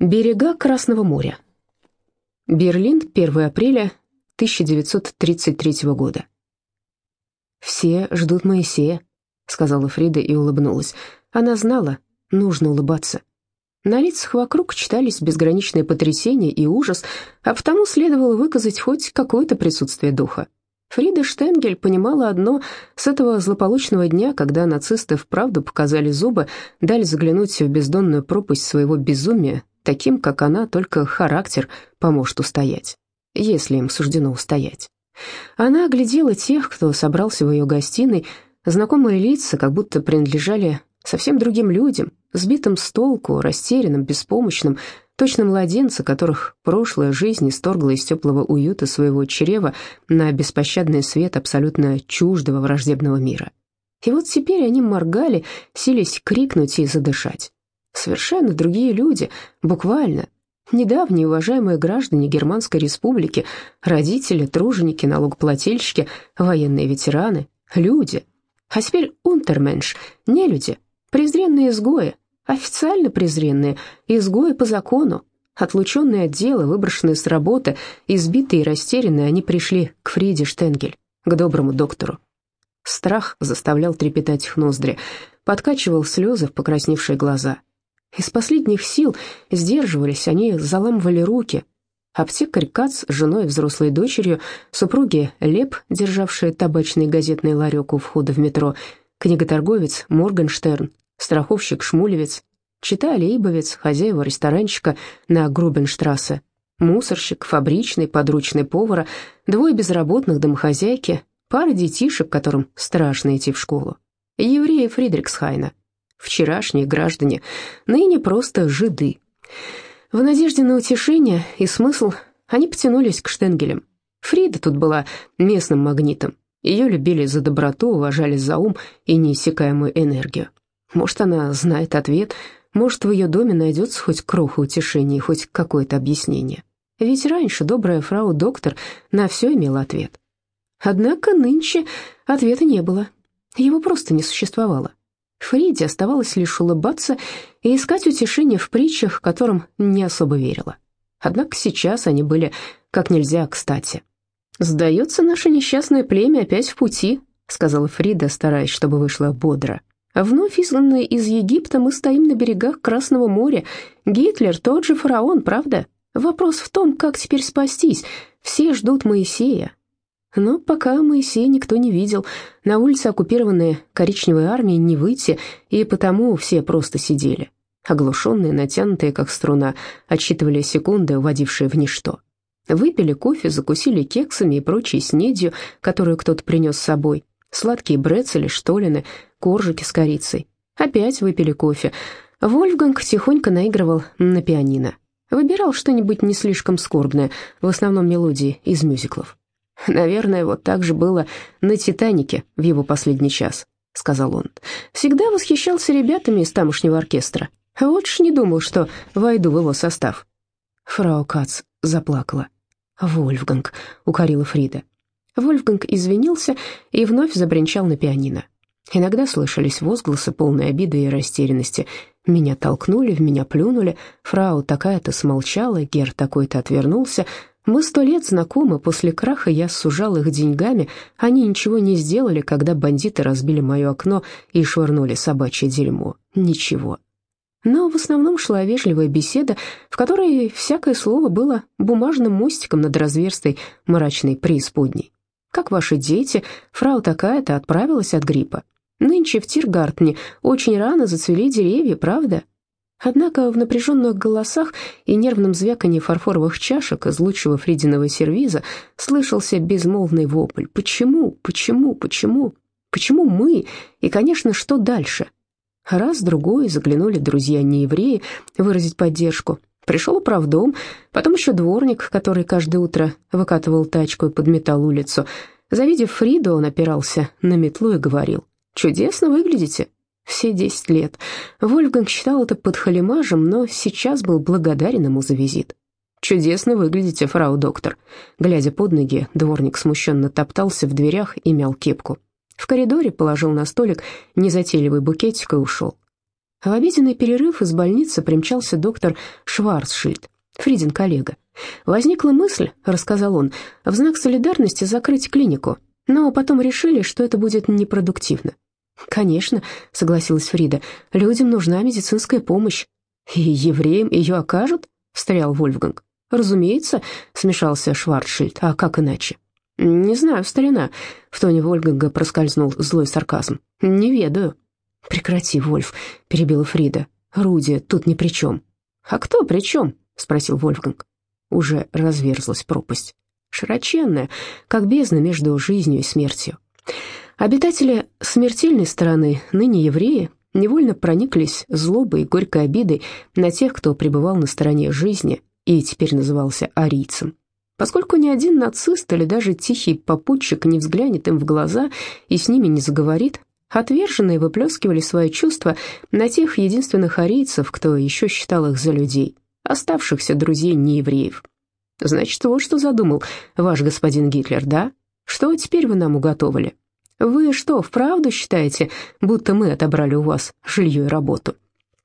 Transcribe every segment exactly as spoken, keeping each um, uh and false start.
Берега Красного моря. Берлин, первое апреля тысяча девятьсот тридцать третьего года. «Все ждут Моисея», — сказала Фрида и улыбнулась. Она знала, нужно улыбаться. На лицах вокруг читались безграничное потрясение и ужас, а потому следовало выказать хоть какое-то присутствие духа. Фрида Штенгель понимала одно: с этого злополучного дня, когда нацисты вправду показали зубы, дали заглянуть в бездонную пропасть своего безумия, таким, как она, только характер поможет устоять, если им суждено устоять. Она оглядела тех, кто собрался в ее гостиной, знакомые лица как будто принадлежали совсем другим людям, сбитым с толку, растерянным, беспомощным, точно младенцы, которых прошлая жизнь исторгла из теплого уюта своего чрева на беспощадный свет абсолютно чуждого враждебного мира. И вот теперь они моргали, силясь крикнуть и задышать. Совершенно другие люди, буквально. Недавние уважаемые граждане Германской республики, родители, труженики, налогоплательщики, военные ветераны, люди. А теперь унтерменш, нелюди, презренные изгои, официально презренные, изгои по закону. Отлученные от дела, выброшенные с работы, избитые и растерянные, они пришли к Фриде Штенгель, к доброму доктору. Страх заставлял трепетать их ноздри, подкачивал слезы в покрасневшие глаза. Из последних сил сдерживались, они заламывали руки. Аптекарь Кац с женой и взрослой дочерью, супруги Леп, державшие табачный газетный ларек у входа в метро, книготорговец Моргенштерн, страховщик Шмулевец, чита Лейбовец, хозяева ресторанчика на Грубенштрассе, мусорщик, фабричный, подручный повара, двое безработных, домохозяйки, пара детишек, которым страшно идти в школу, евреи Фридрихсхайна. Вчерашние граждане, ныне просто жиды. В надежде на утешение и смысл они потянулись к Штенгелям. Фрида тут была местным магнитом. Ее любили за доброту, уважали за ум и неиссякаемую энергию. Может, она знает ответ, может, в ее доме найдется хоть кроха утешения, хоть какое-то объяснение. Ведь раньше добрая фрау-доктор на все имела ответ. Однако нынче ответа не было. Его просто не существовало. Фриде оставалось лишь улыбаться и искать утешение в притчах, которым не особо верила. Однако сейчас они были как нельзя кстати. «Сдается, наше несчастное племя опять в пути», — сказала Фрида, стараясь, чтобы вышло бодро. «Вновь изгнанные из Египта, мы стоим на берегах Красного моря. Гитлер тот же фараон, правда? Вопрос в том, как теперь спастись. Все ждут Моисея». Но пока Моисея никто не видел, на улице, оккупированные коричневой армией, не выйти, и потому все просто сидели, оглушенные, натянутые, как струна, отсчитывали секунды, уводившие в ничто. Выпили кофе, закусили кексами и прочей снедью, которую кто-то принес с собой, сладкие брецели, штолины, коржики с корицей. Опять выпили кофе. Вольфганг тихонько наигрывал на пианино. Выбирал что-нибудь не слишком скорбное, в основном мелодии из мюзиклов. «Наверное, вот так же было на «Титанике» в его последний час», — сказал он. «Всегда восхищался ребятами из тамошнего оркестра. Вот ж не думал, что войду в его состав». Фрау Кац заплакала. «Вольфганг», — укорила Фрида. Вольфганг извинился и вновь забринчал на пианино. Иногда слышались возгласы, полные обиды и растерянности. «Меня толкнули, в меня плюнули, фрау такая-то смолчала, гер такой-то отвернулся». Мы сто лет знакомы, после краха я сужал их деньгами, они ничего не сделали, когда бандиты разбили мое окно и швырнули собачье дерьмо. Ничего. Но в основном шла вежливая беседа, в которой всякое слово было бумажным мостиком над разверстой мрачной преисподней. Как ваши дети, фрау такая-то отправилась от гриппа. Нынче в Тиргартене очень рано зацвели деревья, правда? Однако в напряженных голосах и нервном звяканье фарфоровых чашек из лучшего Фридиного сервиза слышался безмолвный вопль. «Почему? Почему? Почему? Почему мы? И, конечно, что дальше?» Раз-другой заглянули друзья-неевреи выразить поддержку. Пришел управдом, потом еще дворник, который каждое утро выкатывал тачку и подметал улицу. Завидев Фриду, он опирался на метлу и говорил: «Чудесно выглядите». Все десять лет. Вольфганг считал это подхалимажем, но сейчас был благодарен ему за визит. «Чудесно выглядите, фрау-доктор». Глядя под ноги, дворник смущенно топтался в дверях и мял кепку. В коридоре положил на столик незатейливый букетик и ушел. В обеденный перерыв из больницы примчался доктор Шварцшильд, Фридин коллега. «Возникла мысль, — рассказал он, — в знак солидарности закрыть клинику, но потом решили, что это будет непродуктивно». «Конечно, — согласилась Фрида, — людям нужна медицинская помощь». «И евреям ее окажут?» — встрял Вольфганг. «Разумеется, — смешался Шварцшильд, — а как иначе?» «Не знаю, старина», — в тоне Вольфганга проскользнул злой сарказм. «Не ведаю». «Прекрати, Вольф», — перебила Фрида. «Руди тут ни при чем». «А кто при чем?» — спросил Вольфганг. Уже разверзлась пропасть, широченная, как бездна между жизнью и смертью. Обитатели смертельной стороны, ныне евреи, невольно прониклись злобой и горькой обидой на тех, кто пребывал на стороне жизни и теперь назывался арийцем. Поскольку ни один нацист или даже тихий попутчик не взглянет им в глаза и с ними не заговорит, отверженные выплескивали свои чувства на тех единственных арийцев, кто еще считал их за людей, оставшихся друзей неевреев. «Значит, вот что задумал ваш господин Гитлер, да? Что теперь вы нам уготовили? Вы что, вправду считаете, будто мы отобрали у вас жилье и работу?»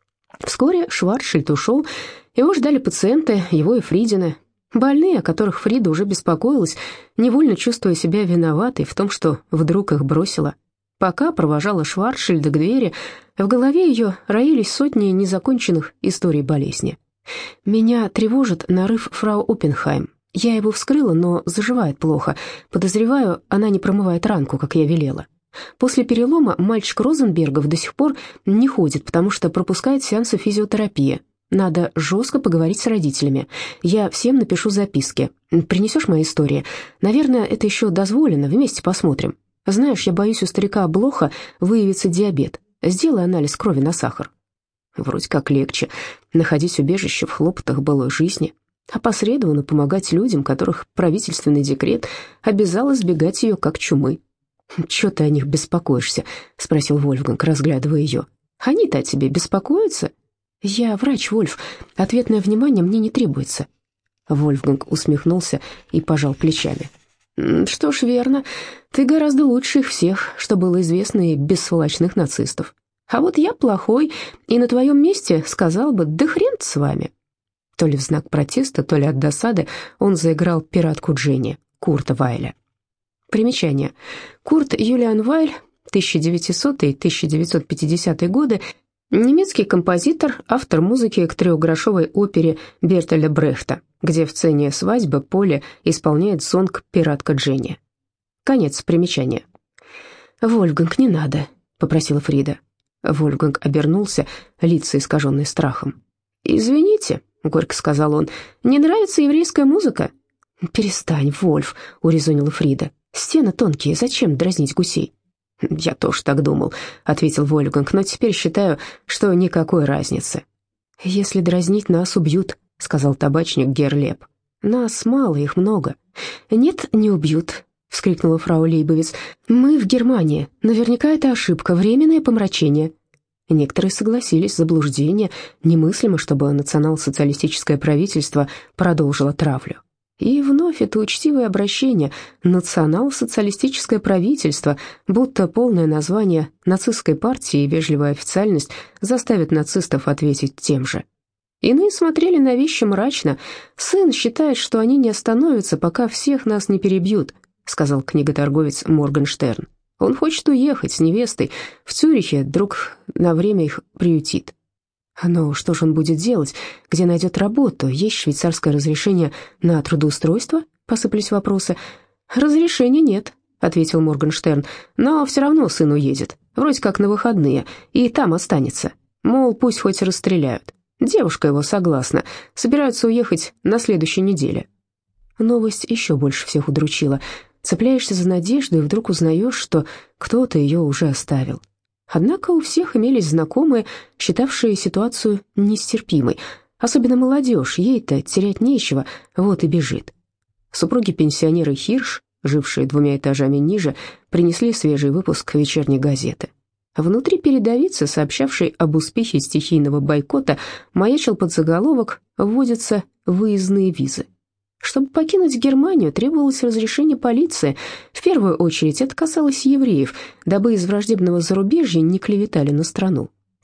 Вскоре Шварцшильд ушел, его ждали пациенты, его и Фридины, больные, о которых Фрида уже беспокоилась, невольно чувствуя себя виноватой в том, что вдруг их бросила. Пока провожала Шварцшильда к двери, в голове ее роились сотни незаконченных историй болезни. «Меня тревожит нарыв фрау Оппенхайм. Я его вскрыла, но заживает плохо. Подозреваю, она не промывает ранку, как я велела. После перелома мальчик Розенбергов до сих пор не ходит, потому что пропускает сеансы физиотерапии. Надо жестко поговорить с родителями. Я всем напишу записки. Принесешь мои истории? Наверное, это еще дозволено, вместе посмотрим. Знаешь, я боюсь, у старика Блоха выявится диабет. Сделай анализ крови на сахар». Вроде как легче находить убежище в хлопотах былой жизни, опосредованно помогать людям, которых правительственный декрет обязал избегать ее как чумы. «Чего ты о них беспокоишься?» — спросил Вольфганг, разглядывая ее. «Они-то о тебе беспокоятся?» «Я врач, Вольф. Ответное внимание мне не требуется». Вольфганг усмехнулся и пожал плечами. «Что ж, верно. Ты гораздо лучше их всех, что было известно и без сволочных нацистов. А вот я плохой, и на твоем месте сказал бы, да хрен с вами». То ли в знак протеста, то ли от досады он заиграл пиратку Дженни Курта Вайля. Примечание. Курт Юлиан Вайль, тысяча девятисотый — тысяча девятьсот пятидесятые годы, немецкий композитор, автор музыки к трехгрошовой опере Бертольда Брехта, где в сцене свадьбы Поле исполняет сонг «Пиратка Дженни». Конец примечания. «Вольфганг, не надо», — попросила Фрида. Вольфганг обернулся, лица искаженные страхом. «Извините», — горько сказал он, — «не нравится еврейская музыка?» «Перестань, Вольф», — урезонила Фрида. «Стены тонкие, зачем дразнить гусей?» «Я тоже так думал», — ответил Вольфганг, «но теперь считаю, что никакой разницы». «Если дразнить, нас убьют», — сказал табачник Герлеп. «Нас мало, их много». «Нет, не убьют», — вскрикнула фрау Лейбовиц. «Мы в Германии. Наверняка это ошибка, временное помрачение». Некоторые согласились, заблуждение. Немыслимо, чтобы национал-социалистическое правительство продолжило травлю. И вновь это учтивое обращение «национал-социалистическое правительство», будто полное название нацистской партии и вежливая официальность заставят нацистов ответить тем же. Иные смотрели на вещи мрачно. «Сын считает, что они не остановятся, пока всех нас не перебьют», сказал книготорговец Моргенштерн. «Он хочет уехать с невестой. В Цюрихе друг на время их приютит». «Но что же он будет делать? Где найдет работу? Есть швейцарское разрешение на трудоустройство?» — посыпались вопросы. «Разрешения нет», — ответил Моргенштерн, «но все равно сын уедет, вроде как на выходные, и там останется. Мол, пусть хоть расстреляют. Девушка его согласна, собираются уехать на следующей неделе». Новость еще больше всех удручила. Цепляешься за надежду и вдруг узнаешь, что кто-то ее уже оставил. Однако у всех имелись знакомые, считавшие ситуацию нестерпимой. Особенно молодежь, ей-то терять нечего, вот и бежит. Супруги-пенсионеры Хирш, жившие двумя этажами ниже, принесли свежий выпуск вечерней газеты. Внутри передовицы, сообщавшей об успехе стихийного бойкота, маячил подзаголовок «Вводятся выездные визы». Чтобы покинуть Германию, требовалось разрешение полиции. В первую очередь это касалось евреев, дабы из враждебного зарубежья не клеветали на страну.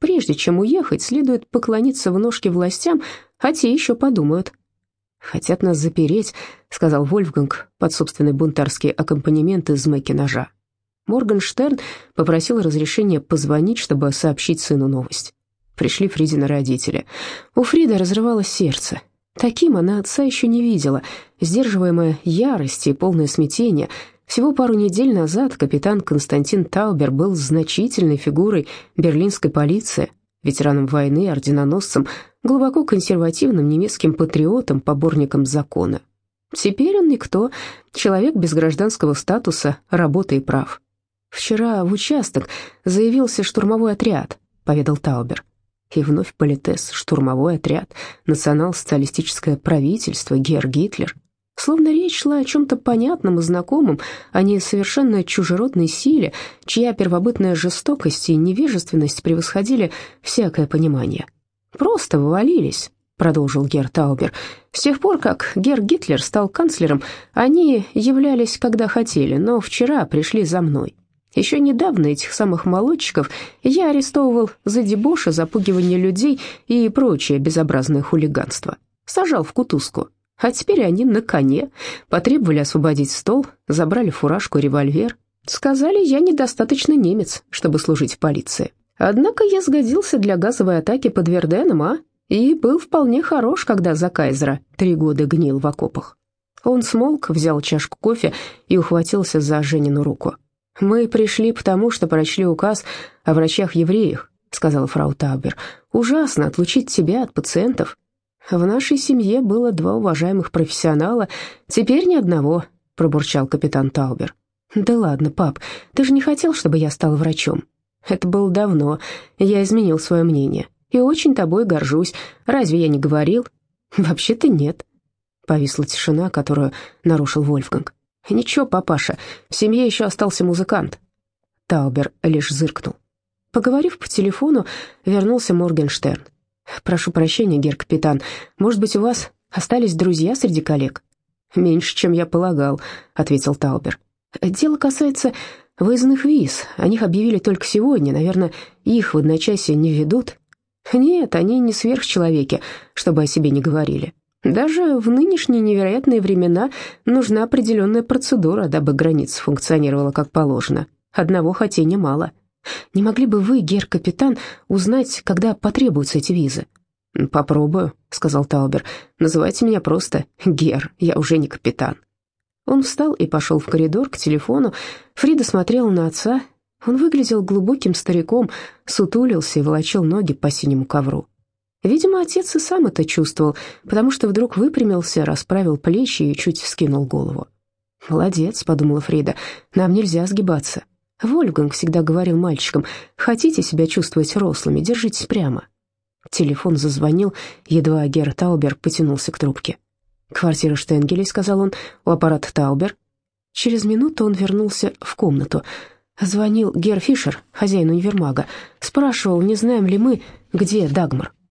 Прежде чем уехать, следует поклониться в ножки властям, а те еще подумают». «Хотят нас запереть», — сказал Вольфганг под собственный бунтарский аккомпанемент из Мэки-ножа. Моргенштерн попросил разрешения позвонить, чтобы сообщить сыну новость. Пришли Фридины родители. У Фриды разрывалось сердце. Таким она отца еще не видела. Сдерживаемая ярость и полное смятение. Всего пару недель назад капитан Константин Таубер был значительной фигурой берлинской полиции, ветераном войны, орденоносцем, глубоко консервативным немецким патриотом, поборником закона. Теперь он никто, человек без гражданского статуса, работы и прав. «Вчера в участок заявился штурмовой отряд», — поведал Таубер. И вновь политес, штурмовой отряд, национал-социалистическое правительство, Герр Гитлер. Словно речь шла о чем-то понятном и знакомом, а не совершенно чужеродной силе, чья первобытная жестокость и невежественность превосходили всякое понимание. «Просто вывалились», — продолжил Герр Таубер. «С тех пор, как Герр Гитлер стал канцлером, они являлись, когда хотели, но вчера пришли за мной. Еще недавно этих самых молодчиков я арестовывал за дебош, запугивание людей и прочее безобразное хулиганство. Сажал в кутузку. А теперь они на коне. Потребовали освободить стол, забрали фуражку, револьвер. Сказали, я недостаточно немец, чтобы служить в полиции. Однако я сгодился для газовой атаки под Верденом, а? И был вполне хорош, когда за кайзера три года гнил в окопах». Он смолк, взял чашку кофе и ухватился за Женину руку. «Мы пришли потому, что прочли указ о врачах-евреях», — сказала фрау Таубер. «Ужасно отлучить тебя от пациентов. В нашей семье было два уважаемых профессионала, теперь ни одного», — пробурчал капитан Таубер. «Да ладно, пап, ты же не хотел, чтобы я стал врачом?» «Это было давно. Я изменил свое мнение. И очень тобой горжусь. Разве я не говорил?» «Вообще-то нет». Повисла тишина, которую нарушил Вольфганг. «Ничего, папаша, в семье еще остался музыкант». Таубер лишь зыркнул. Поговорив по телефону, вернулся Моргенштерн. «Прошу прощения, герр-капитан, может быть, у вас остались друзья среди коллег?» «Меньше, чем я полагал», — ответил Таубер. «Дело касается выездных виз. О них объявили только сегодня. Наверное, их в одночасье не ведут». «Нет, они не сверхчеловеки, чтобы о себе не говорили. Даже в нынешние невероятные времена нужна определенная процедура, дабы граница функционировала как положено. Одного хотения мало. Не могли бы вы, герр-капитан, узнать, когда потребуются эти визы?» «Попробую», — сказал Таубер. «Называйте меня просто Герр, я уже не капитан». Он встал и пошел в коридор к телефону. Фрида смотрела на отца. Он выглядел глубоким стариком, сутулился и волочил ноги по синему ковру. Видимо, отец и сам это чувствовал, потому что вдруг выпрямился, расправил плечи и чуть вскинул голову. «Молодец», — подумала Фрида, — «нам нельзя сгибаться». Вольфганг всегда говорил мальчикам: «Хотите себя чувствовать рослыми, держитесь прямо». Телефон зазвонил, едва Герр Таубер потянулся к трубке. «Квартира Штенгелей», — сказал он, — «у аппарата Таубер». Через минуту он вернулся в комнату. Звонил Герр Фишер, хозяин универмага, спрашивал, не знаем ли мы, где Дагмар.